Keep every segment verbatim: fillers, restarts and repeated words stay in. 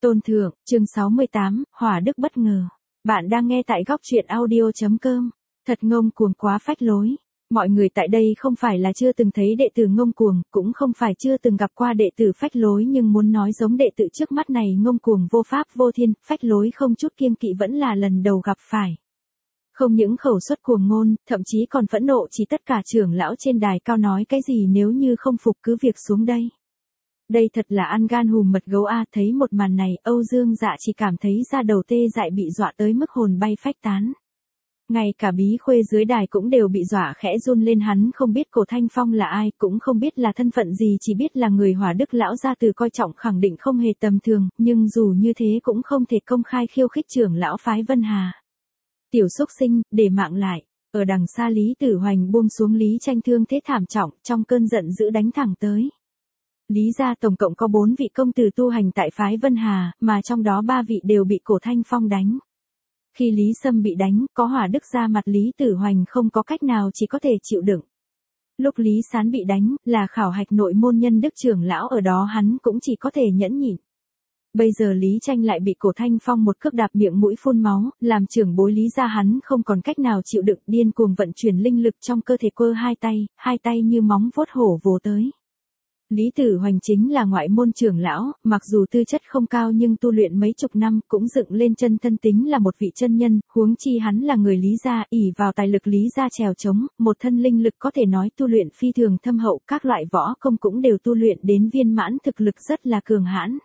Tôn Thượng, chương sáu mươi tám, Hỏa Đức bất ngờ. Bạn đang nghe tại góc truyện audio.com. Thật ngông cuồng quá phách lối. Mọi người tại đây không phải là chưa từng thấy đệ tử ngông cuồng, cũng không phải chưa từng gặp qua đệ tử phách lối, nhưng muốn nói giống đệ tử trước mắt này ngông cuồng vô pháp vô thiên, phách lối không chút kiêng kỵ vẫn là lần đầu gặp phải. Không những khẩu suất cuồng ngôn, thậm chí còn phẫn nộ chỉ tất cả trưởng lão trên đài cao nói cái gì nếu như không phục cứ việc xuống đây. Đây thật là ăn gan hùm mật gấu a, thấy một màn này, Âu Dương Dạ chỉ cảm thấy da đầu tê dại bị dọa tới mức hồn bay phách tán. Ngay cả Bí Khuê dưới đài cũng đều bị dọa khẽ run lên, hắn không biết Cổ Thanh Phong là ai, cũng không biết là thân phận gì, chỉ biết là người Hỏa Đức lão gia từ coi trọng khẳng định không hề tầm thường, nhưng dù như thế cũng không thể công khai khiêu khích trưởng lão phái Vân Hà. Tiểu xúc sinh, để mạng lại. Ở đằng xa Lý Tử Hoành buông xuống Lý Tranh thương thế thảm trọng, trong cơn giận dữ đánh thẳng tới. Lý gia tổng cộng có bốn vị công tử tu hành tại phái Vân Hà, mà trong đó ba vị đều bị Cổ Thanh Phong đánh. Khi Lý Sâm bị đánh, có Hỏa Đức ra mặt, Lý Tử Hoành không có cách nào, chỉ có thể chịu đựng. Lúc Lý Sán bị đánh, là khảo hạch nội môn nhân đức trưởng lão ở đó, hắn cũng chỉ có thể nhẫn nhịn. Bây giờ Lý Tranh lại bị Cổ Thanh Phong một cước đạp miệng mũi phun máu, làm trưởng bối Lý gia hắn không còn cách nào chịu đựng, điên cuồng vận chuyển linh lực trong cơ thể, quơ hai tay, hai tay như móng vuốt hổ vồ tới. Lý Tử Hoành chính là ngoại môn trưởng lão, mặc dù tư chất không cao nhưng tu luyện mấy chục năm cũng dựng lên chân thân tính là một vị chân nhân, huống chi hắn là người Lý gia, ỷ vào tài lực Lý gia trèo trống, một thân linh lực có thể nói tu luyện phi thường thâm hậu, các loại võ công cũng đều tu luyện đến viên mãn, thực lực rất là cường hãn.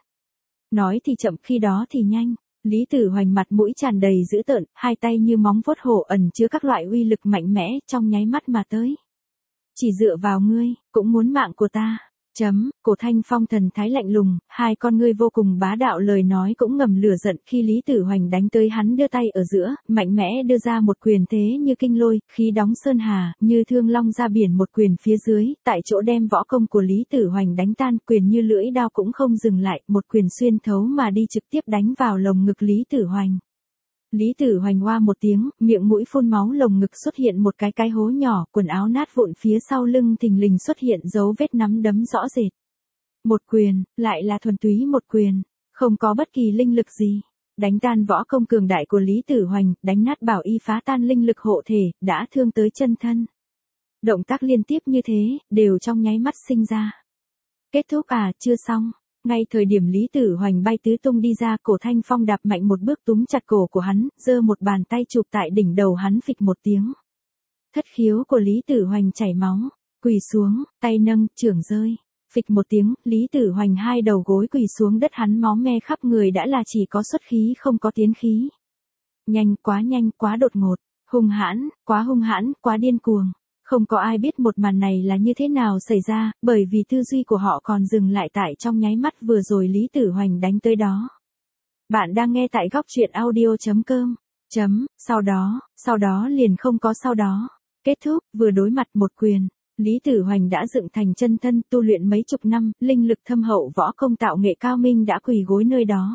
Nói thì chậm khi đó thì nhanh, Lý Tử Hoành mặt mũi tràn đầy dữ tợn, hai tay như móng vuốt hổ ẩn chứa các loại uy lực mạnh mẽ, trong nháy mắt mà tới. Chỉ dựa vào ngươi, cũng muốn mạng của ta. Chấm, Cổ Thanh Phong thần thái lạnh lùng, hai con ngươi vô cùng bá đạo, lời nói cũng ngầm lửa giận. Khi Lý Tử Hoành đánh tới, hắn đưa tay ở giữa, mạnh mẽ đưa ra một quyền thế như kinh lôi, khí đóng sơn hà, như thương long ra biển, một quyền phía dưới, tại chỗ đem võ công của Lý Tử Hoành đánh tan, quyền như lưỡi đao cũng không dừng lại, một quyền xuyên thấu mà đi, trực tiếp đánh vào lồng ngực Lý Tử Hoành. Lý Tử Hoành oa một tiếng, miệng mũi phun máu, lồng ngực xuất hiện một cái cái hố nhỏ, quần áo nát vụn, phía sau lưng thình lình xuất hiện dấu vết nắm đấm rõ rệt. Một quyền, lại là thuần túy một quyền, không có bất kỳ linh lực gì. Đánh tan võ công cường đại của Lý Tử Hoành, đánh nát bảo y, phá tan linh lực hộ thể, đã thương tới chân thân. Động tác liên tiếp như thế, đều trong nháy mắt sinh ra. Kết thúc à, chưa xong. Ngay thời điểm Lý Tử Hoành bay tứ tung đi ra, Cổ Thanh Phong đạp mạnh một bước túm chặt cổ của hắn, giơ một bàn tay chụp tại đỉnh đầu hắn, phịch một tiếng. Thất khiếu của Lý Tử Hoành chảy máu, quỳ xuống, tay nâng, chưởng rơi. Phịch một tiếng, Lý Tử Hoành hai đầu gối quỳ xuống đất, hắn máu me khắp người, đã là chỉ có xuất khí không có tiến khí. Nhanh, quá nhanh, quá đột ngột, hung hãn, quá hung hãn, quá điên cuồng. Không có ai biết một màn này là như thế nào xảy ra, bởi vì tư duy của họ còn dừng lại tại trong nháy mắt vừa rồi Lý Tử Hoành đánh tới đó. Bạn đang nghe tại góc truyện audio.com. Chấm, sau đó, sau đó liền không có sau đó. Kết thúc, vừa đối mặt một quyền. Lý Tử Hoành đã dựng thành chân thân, tu luyện mấy chục năm, linh lực thâm hậu, võ công tạo nghệ cao minh, đã quỳ gối nơi đó.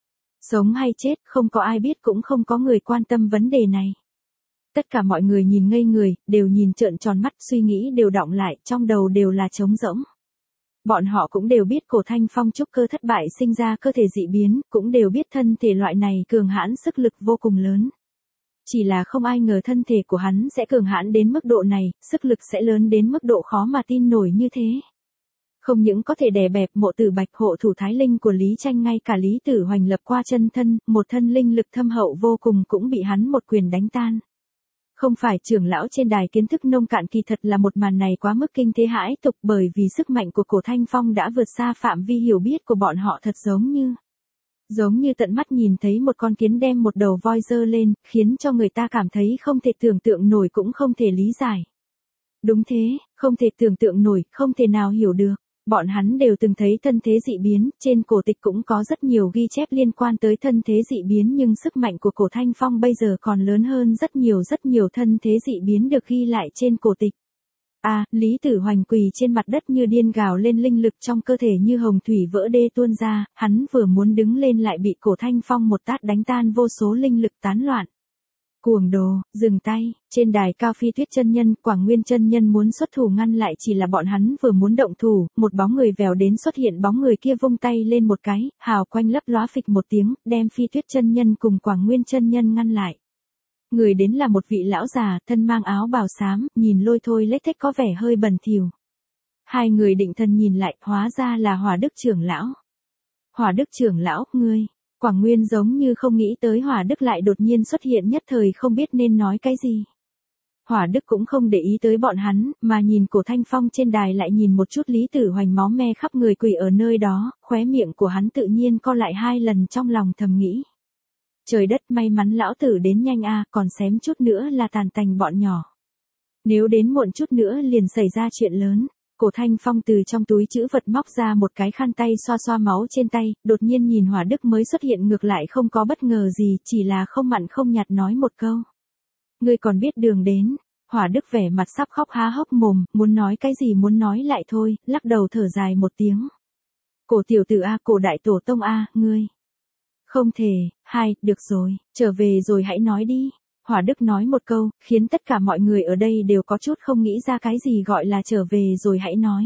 Sống hay chết, không có ai biết, cũng không có người quan tâm vấn đề này. Tất cả mọi người nhìn ngây người, đều nhìn trợn tròn mắt, suy nghĩ đều đọng lại, trong đầu đều là trống rỗng. Bọn họ cũng đều biết Cổ Thanh Phong trúc cơ thất bại sinh ra cơ thể dị biến, cũng đều biết thân thể loại này cường hãn, sức lực vô cùng lớn. Chỉ là không ai ngờ thân thể của hắn sẽ cường hãn đến mức độ này, sức lực sẽ lớn đến mức độ khó mà tin nổi như thế. Không những có thể đè bẹp Mộ Tử Bạch, hộ thủ Thái Linh của Lý Tranh, ngay cả Lý Tử Hoành lập qua chân thân, một thân linh lực thâm hậu vô cùng cũng bị hắn một quyền đánh tan. Không phải trưởng lão trên đài kiến thức nông cạn, kỳ thật là một màn này quá mức kinh thế hãi tục, bởi vì sức mạnh của Cổ Thanh Phong đã vượt xa phạm vi hiểu biết của bọn họ, thật giống như giống như tận mắt nhìn thấy một con kiến đem một đầu voi giơ lên, khiến cho người ta cảm thấy không thể tưởng tượng nổi, cũng không thể lý giải. Đúng thế, không thể tưởng tượng nổi, không thể nào hiểu được. Bọn hắn đều từng thấy thân thế dị biến, trên cổ tịch cũng có rất nhiều ghi chép liên quan tới thân thế dị biến, nhưng sức mạnh của Cổ Thanh Phong bây giờ còn lớn hơn rất nhiều rất nhiều thân thế dị biến được ghi lại trên cổ tịch. À, Lý Tử Hoành quỳ trên mặt đất như điên, gào lên, linh lực trong cơ thể như hồng thủy vỡ đê tuôn ra, hắn vừa muốn đứng lên lại bị Cổ Thanh Phong một tát đánh tan, vô số linh lực tán loạn. Cuồng đồ, dừng tay, trên đài cao Phi Tuyết chân nhân, Quảng Nguyên chân nhân muốn xuất thủ ngăn lại chỉ là bọn hắn vừa muốn động thủ, một bóng người vèo đến xuất hiện bóng người kia vung tay lên một cái, hào quanh lấp lóa phịch một tiếng, đem Phi Tuyết chân nhân cùng Quảng Nguyên chân nhân ngăn lại. Người đến là một vị lão già, thân mang áo bào xám, nhìn lôi thôi lết thết có vẻ hơi bẩn thỉu. Hai người định thần nhìn lại, hóa ra là Hỏa Đức trưởng lão. Hỏa Đức trưởng lão, ngươi. Quảng Nguyên giống như không nghĩ tới Hỏa Đức lại đột nhiên xuất hiện nhất thời không biết nên nói cái gì. Hỏa Đức cũng không để ý tới bọn hắn, mà nhìn Cổ Thanh Phong trên đài lại nhìn một chút Lý Tử Hoành máu me khắp người quỳ ở nơi đó, khóe miệng của hắn tự nhiên co lại hai lần trong lòng thầm nghĩ. Trời đất, may mắn lão tử đến nhanh a, còn xém chút nữa là tàn tành bọn nhỏ. Nếu đến muộn chút nữa liền xảy ra chuyện lớn. Cổ Thanh Phong từ trong túi trữ vật móc ra một cái khăn tay xoa xoa máu trên tay, đột nhiên nhìn Hỏa Đức mới xuất hiện ngược lại không có bất ngờ gì, chỉ là không mặn không nhạt nói một câu. Ngươi còn biết đường đến. Hỏa Đức vẻ mặt sắp khóc há hốc mồm, muốn nói cái gì muốn nói lại thôi, lắc đầu thở dài một tiếng. Cổ tiểu tử a, cổ đại tổ tông a, ngươi. Không thể, hai, được rồi, trở về rồi hãy nói đi. Hỏa Đức nói một câu, khiến tất cả mọi người ở đây đều có chút không nghĩ ra cái gì gọi là trở về rồi hãy nói.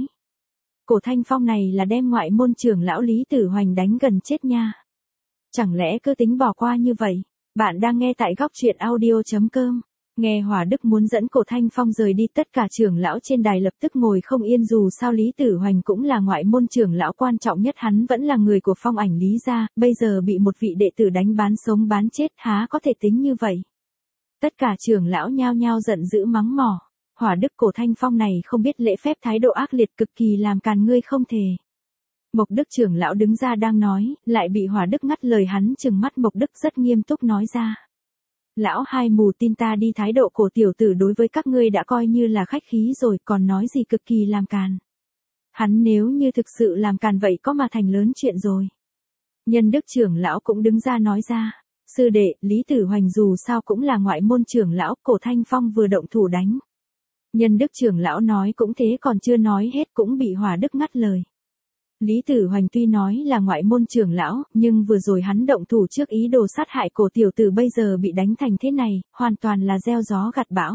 Cổ Thanh Phong này là đem ngoại môn trưởng lão Lý Tử Hoành đánh gần chết nha. Chẳng lẽ cứ tính bỏ qua như vậy? Bạn đang nghe tại góc truyện audio chấm com. Nghe Hỏa Đức muốn dẫn Cổ Thanh Phong rời đi, tất cả trưởng lão trên đài lập tức ngồi không yên, dù sao Lý Tử Hoành cũng là ngoại môn trưởng lão quan trọng nhất, hắn vẫn là người của Phong Ảnh Lý gia, bây giờ bị một vị đệ tử đánh bán sống bán chết, há có thể tính như vậy. Tất cả trưởng lão nhao nhao giận dữ mắng mỏ. Hỏa Đức, Cổ Thanh Phong này không biết lễ phép, thái độ ác liệt cực kỳ, làm càn ngươi không thể. Mộc Đức trưởng lão đứng ra đang nói, lại bị Hỏa Đức ngắt lời, hắn trừng mắt Mộc Đức rất nghiêm túc nói ra. Lão hai mù tin ta đi, thái độ của tiểu tử đối với các ngươi đã coi như là khách khí rồi, còn nói gì cực kỳ làm càn. Hắn nếu như thực sự làm càn vậy có mà thành lớn chuyện rồi. Nhân Đức trưởng lão cũng đứng ra nói ra. Sư đệ, Lý Tử Hoành dù sao cũng là ngoại môn trưởng lão, Cổ Thanh Phong vừa động thủ đánh. Nhân Đức trưởng lão nói cũng thế, còn chưa nói hết cũng bị Hỏa Đức ngắt lời. Lý Tử Hoành tuy nói là ngoại môn trưởng lão, nhưng vừa rồi hắn động thủ trước ý đồ sát hại cổ tiểu tử, bây giờ bị đánh thành thế này, hoàn toàn là gieo gió gặt bão.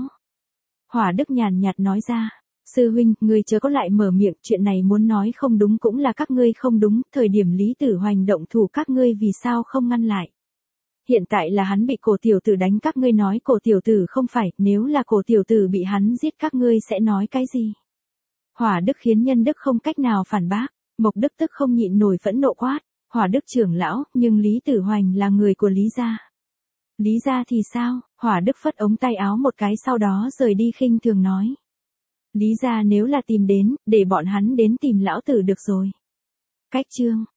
Hỏa Đức nhàn nhạt nói ra. Sư huynh, ngươi chớ có lại mở miệng, chuyện này muốn nói không đúng cũng là các ngươi không đúng, thời điểm Lý Tử Hoành động thủ các ngươi vì sao không ngăn lại. Hiện tại là hắn bị cổ tiểu tử đánh, các ngươi nói cổ tiểu tử không phải, nếu là cổ tiểu tử bị hắn giết các ngươi sẽ nói cái gì? Hỏa Đức khiến Nhân Đức không cách nào phản bác, Mộc Đức tức không nhịn nổi phẫn nộ quát, Hỏa Đức trưởng lão, nhưng Lý Tử Hoành là người của Lý gia. Lý gia thì sao? Hỏa Đức phất ống tay áo một cái sau đó rời đi khinh thường nói. Lý gia nếu là tìm đến, để bọn hắn đến tìm lão tử được rồi. Cách chương